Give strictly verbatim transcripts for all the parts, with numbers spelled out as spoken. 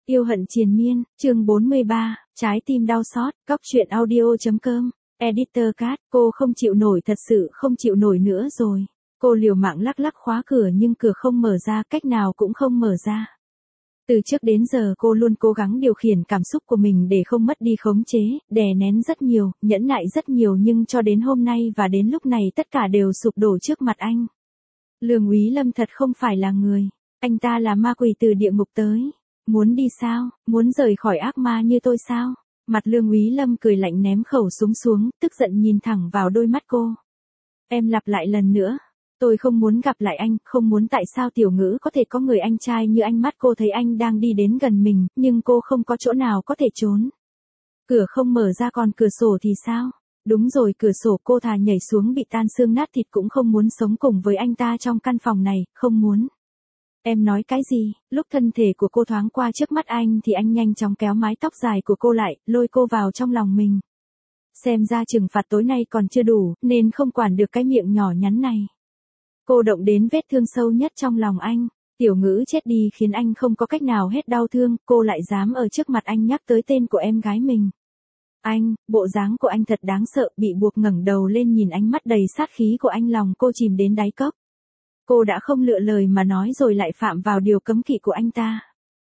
Yêu hận triền miên, chương bốn mươi ba, trái tim đau xót, cóc truyện audio chấm com, editor cat, cô không chịu nổi, thật sự không chịu nổi nữa rồi. Cô liều mạng lắc lắc khóa cửa nhưng cửa không mở ra, cách nào cũng không mở ra. Từ trước đến giờ cô luôn cố gắng điều khiển cảm xúc của mình để không mất đi khống chế, đè nén rất nhiều, nhẫn nại rất nhiều, nhưng cho đến hôm nay và đến lúc này tất cả đều sụp đổ trước mặt anh. Lương Úy Lâm thật không phải là người, anh ta là ma quỷ từ địa ngục tới. Muốn đi sao, muốn rời khỏi ác ma như tôi sao? Mặt Lương Úy Lâm cười lạnh, ném khẩu súng xuống, tức giận nhìn thẳng vào đôi mắt cô. Em lặp lại lần nữa. Tôi không muốn gặp lại anh, không muốn. Tại sao Tiểu Ngữ có thể có người anh trai như anh? Mắt cô thấy anh đang đi đến gần mình, nhưng cô không có chỗ nào có thể trốn. Cửa không mở ra, còn cửa sổ thì sao? Đúng rồi, cửa sổ. Cô thà nhảy xuống bị tan xương nát thịt cũng không muốn sống cùng với anh ta trong căn phòng này, không muốn. Em nói cái gì? Lúc thân thể của cô thoáng qua trước mắt anh thì anh nhanh chóng kéo mái tóc dài của cô lại, lôi cô vào trong lòng mình. Xem ra trừng phạt tối nay còn chưa đủ, nên không quản được cái miệng nhỏ nhắn này. Cô động đến vết thương sâu nhất trong lòng anh. Tiểu Ngữ chết đi khiến anh không có cách nào hết đau thương, cô lại dám ở trước mặt anh nhắc tới tên của em gái mình. Anh, bộ dáng của anh thật đáng sợ. Bị buộc ngẩng đầu lên nhìn ánh mắt đầy sát khí của anh, lòng cô chìm đến đáy cốc. Cô đã không lựa lời mà nói rồi lại phạm vào điều cấm kỵ của anh ta.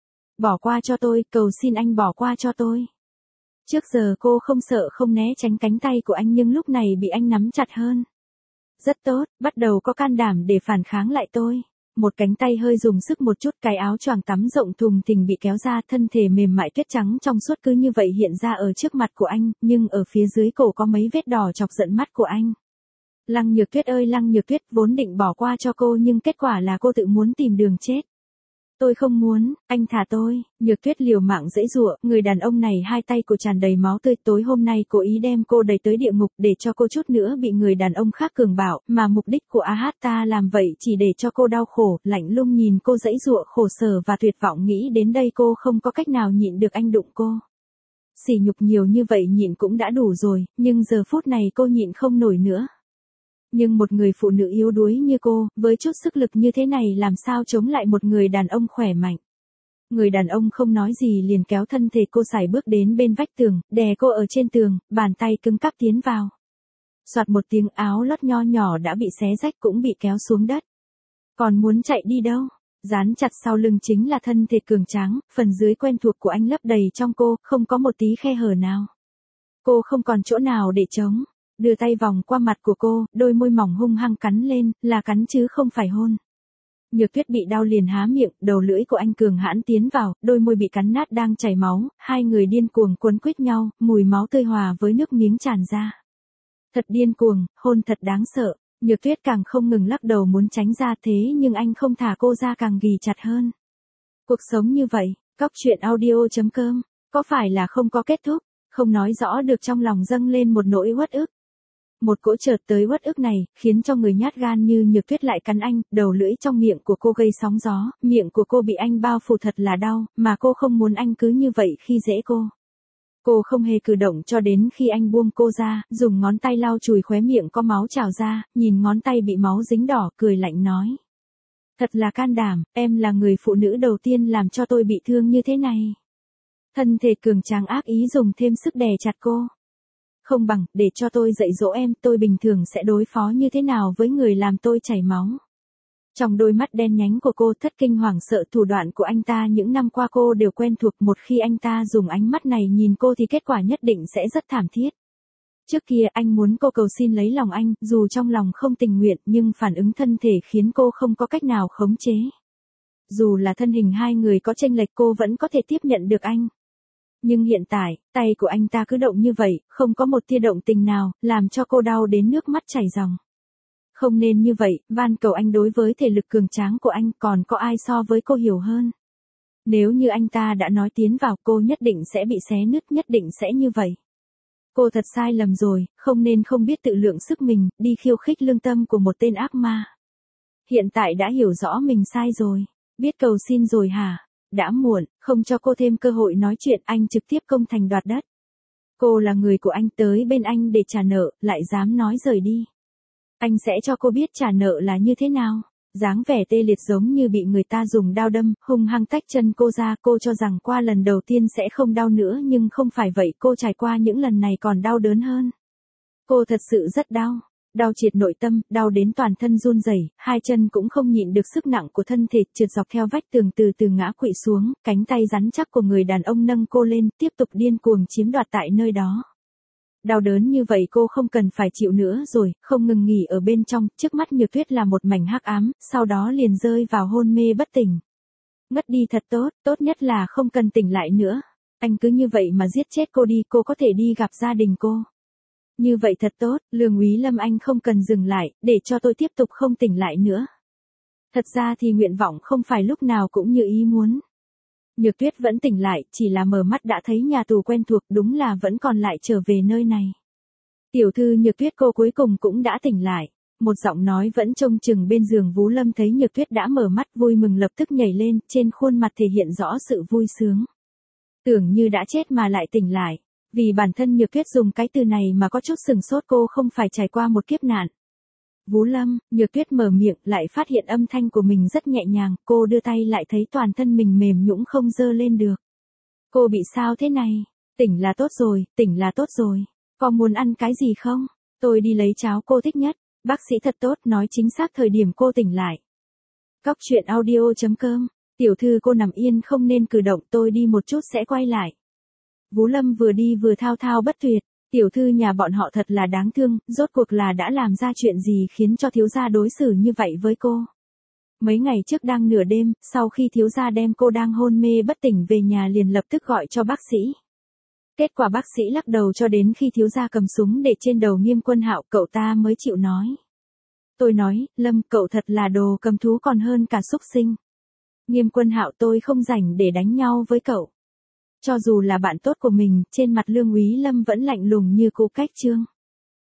Bỏ qua cho tôi, cầu xin anh bỏ qua cho tôi. Trước giờ cô không sợ không né tránh cánh tay của anh, nhưng lúc này bị anh nắm chặt hơn. Rất tốt, bắt đầu có can đảm để phản kháng lại tôi. Một cánh tay hơi dùng sức một chút, cái áo choàng tắm rộng thùng thình bị kéo ra, thân thể mềm mại tuyết trắng trong suốt cứ như vậy hiện ra ở trước mặt của anh, nhưng ở phía dưới cổ có mấy vết đỏ chọc giận mắt của anh. Lăng Nhược Tuyết ơi, Lăng Nhược Tuyết, vốn định bỏ qua cho cô nhưng kết quả là cô tự muốn tìm đường chết. Tôi không muốn, anh thả tôi. Nhược Tuyết liều mạng giãy giụa, người đàn ông này hai tay cô tràn đầy máu tươi, tối hôm nay cố ý đem cô đẩy tới địa ngục để cho cô chút nữa bị người đàn ông khác cường bạo, mà mục đích của a hát ta làm vậy chỉ để cho cô đau khổ. Lạnh lùng nhìn cô giãy giụa khổ sở và tuyệt vọng, nghĩ đến đây cô không có cách nào nhịn được anh đụng cô. Sỉ nhục nhiều như vậy nhịn cũng đã đủ rồi, nhưng giờ phút này cô nhịn không nổi nữa. Nhưng một người phụ nữ yếu đuối như cô, với chút sức lực như thế này làm sao chống lại một người đàn ông khỏe mạnh. Người đàn ông không nói gì liền kéo thân thể cô sải bước đến bên vách tường, đè cô ở trên tường, bàn tay cứng cáp tiến vào. Soạt một tiếng, áo lót nho nhỏ đã bị xé rách cũng bị kéo xuống đất. Còn muốn chạy đi đâu? Dán chặt sau lưng chính là thân thể cường tráng, phần dưới quen thuộc của anh lấp đầy trong cô, không có một tí khe hở nào. Cô không còn chỗ nào để chống. Đưa tay vòng qua mặt của cô, đôi môi mỏng hung hăng cắn lên, là cắn chứ không phải hôn. Nhược Tuyết bị đau liền há miệng, đầu lưỡi của anh cường hãn tiến vào, đôi môi bị cắn nát đang chảy máu, hai người điên cuồng quấn quýt nhau, mùi máu tươi hòa với nước miếng tràn ra. Thật điên cuồng, hôn thật đáng sợ. Nhược Tuyết càng không ngừng lắc đầu muốn tránh ra, thế nhưng anh không thả cô ra, càng ghì chặt hơn. Cuộc sống như vậy, cóc truyện audio chấm com, có phải là không có kết thúc? Không nói rõ được, trong lòng dâng lên một nỗi uất ức. Một cỗ chợt tới uất ức này, khiến cho người nhát gan như Nhược Tuyết lại cắn anh, đầu lưỡi trong miệng của cô gây sóng gió, miệng của cô bị anh bao phủ thật là đau, mà cô không muốn anh cứ như vậy khi dễ cô. Cô không hề cử động cho đến khi anh buông cô ra, dùng ngón tay lau chùi khóe miệng có máu trào ra, nhìn ngón tay bị máu dính đỏ, cười lạnh nói. Thật là can đảm, em là người phụ nữ đầu tiên làm cho tôi bị thương như thế này. Thân thể cường tráng ác ý dùng thêm sức đè chặt cô. Không bằng, để cho tôi dạy dỗ em, tôi bình thường sẽ đối phó như thế nào với người làm tôi chảy máu. Trong đôi mắt đen nhánh của cô thất kinh hoảng sợ, thủ đoạn của anh ta những năm qua cô đều quen thuộc, một khi anh ta dùng ánh mắt này nhìn cô thì kết quả nhất định sẽ rất thảm thiết. Trước kia anh muốn cô cầu xin lấy lòng anh, dù trong lòng không tình nguyện, nhưng phản ứng thân thể khiến cô không có cách nào khống chế. Dù là thân hình hai người có chênh lệch cô vẫn có thể tiếp nhận được anh. Nhưng hiện tại, tay của anh ta cứ động như vậy, không có một tia động tình nào, làm cho cô đau đến nước mắt chảy ròng. Không nên như vậy, van cầu anh, đối với thể lực cường tráng của anh còn có ai so với cô hiểu hơn. Nếu như anh ta đã nói tiến vào, cô nhất định sẽ bị xé nứt, nhất định sẽ như vậy. Cô thật sai lầm rồi, không nên không biết tự lượng sức mình, đi khiêu khích lương tâm của một tên ác ma. Hiện tại đã hiểu rõ mình sai rồi, biết cầu xin rồi hả? Đã muộn, không cho cô thêm cơ hội nói chuyện, anh trực tiếp công thành đoạt đất. Cô là người của anh, tới bên anh để trả nợ, lại dám nói rời đi. Anh sẽ cho cô biết trả nợ là như thế nào. dáng vẻ tê liệt giống như bị người ta dùng dao đâm, hung hăng tách chân cô ra. Cô cho rằng qua lần đầu tiên sẽ không đau nữa nhưng không phải vậy, cô trải qua những lần này còn đau đớn hơn. Cô thật sự rất đau. Đau triệt nội tâm, đau đến toàn thân run rẩy, hai chân cũng không nhịn được sức nặng của thân thể, trượt dọc theo vách tường từ từ ngã quỵ xuống, cánh tay rắn chắc của người đàn ông nâng cô lên, tiếp tục điên cuồng chiếm đoạt tại nơi đó. Đau đớn như vậy cô không cần phải chịu nữa rồi, không ngừng nghỉ ở bên trong, trước mắt Nhược Tuyết là một mảnh hắc ám, sau đó liền rơi vào hôn mê bất tỉnh. Ngất đi thật tốt, tốt nhất là không cần tỉnh lại nữa. Anh cứ như vậy mà giết chết cô đi, cô có thể đi gặp gia đình cô. Như vậy thật tốt, Lương Úy Lâm anh không cần dừng lại, để cho tôi tiếp tục không tỉnh lại nữa. Thật ra thì nguyện vọng không phải lúc nào cũng như ý muốn. Nhược Tuyết vẫn tỉnh lại, chỉ là mở mắt đã thấy nhà tù quen thuộc, đúng là vẫn còn lại trở về nơi này. Tiểu thư Nhược Tuyết, cô cuối cùng cũng đã tỉnh lại. Một giọng nói vẫn trông chừng bên giường. Vú Lâm thấy Nhược Tuyết đã mở mắt vui mừng lập tức nhảy lên, trên khuôn mặt thể hiện rõ sự vui sướng. Tưởng như đã chết mà lại tỉnh lại. Vì bản thân Nhược Tuyết dùng cái từ này mà có chút sừng sốt, cô không phải trải qua một kiếp nạn. Vú Lâm, Nhược Tuyết mở miệng lại phát hiện âm thanh của mình rất nhẹ nhàng, cô đưa tay lại thấy toàn thân mình mềm nhũn không dơ lên được. Cô bị sao thế này? Tỉnh là tốt rồi, tỉnh là tốt rồi. Có muốn ăn cái gì không? Tôi đi lấy cháo cô thích nhất. Bác sĩ thật tốt, nói chính xác thời điểm cô tỉnh lại. Cóc truyện audio chấm com. Tiểu thư cô nằm yên không nên cử động, tôi đi một chút sẽ quay lại. Vú Lâm vừa đi vừa thao thao bất tuyệt. Tiểu thư nhà bọn họ thật là đáng thương, rốt cuộc là đã làm ra chuyện gì khiến cho thiếu gia đối xử như vậy với cô. Mấy ngày trước đang nửa đêm, sau khi thiếu gia đem cô đang hôn mê bất tỉnh về nhà liền lập tức gọi cho bác sĩ. Kết quả bác sĩ lắc đầu cho đến khi thiếu gia cầm súng để trên đầu Nghiêm Quân Hạo, cậu ta mới chịu nói. Tôi nói, Lâm, cậu thật là đồ cầm thú còn hơn cả súc sinh. Nghiêm Quân Hạo, tôi không rảnh để đánh nhau với cậu. Cho dù là bạn tốt của mình, trên mặt Lương Úy Lâm vẫn lạnh lùng như cũ cách trương.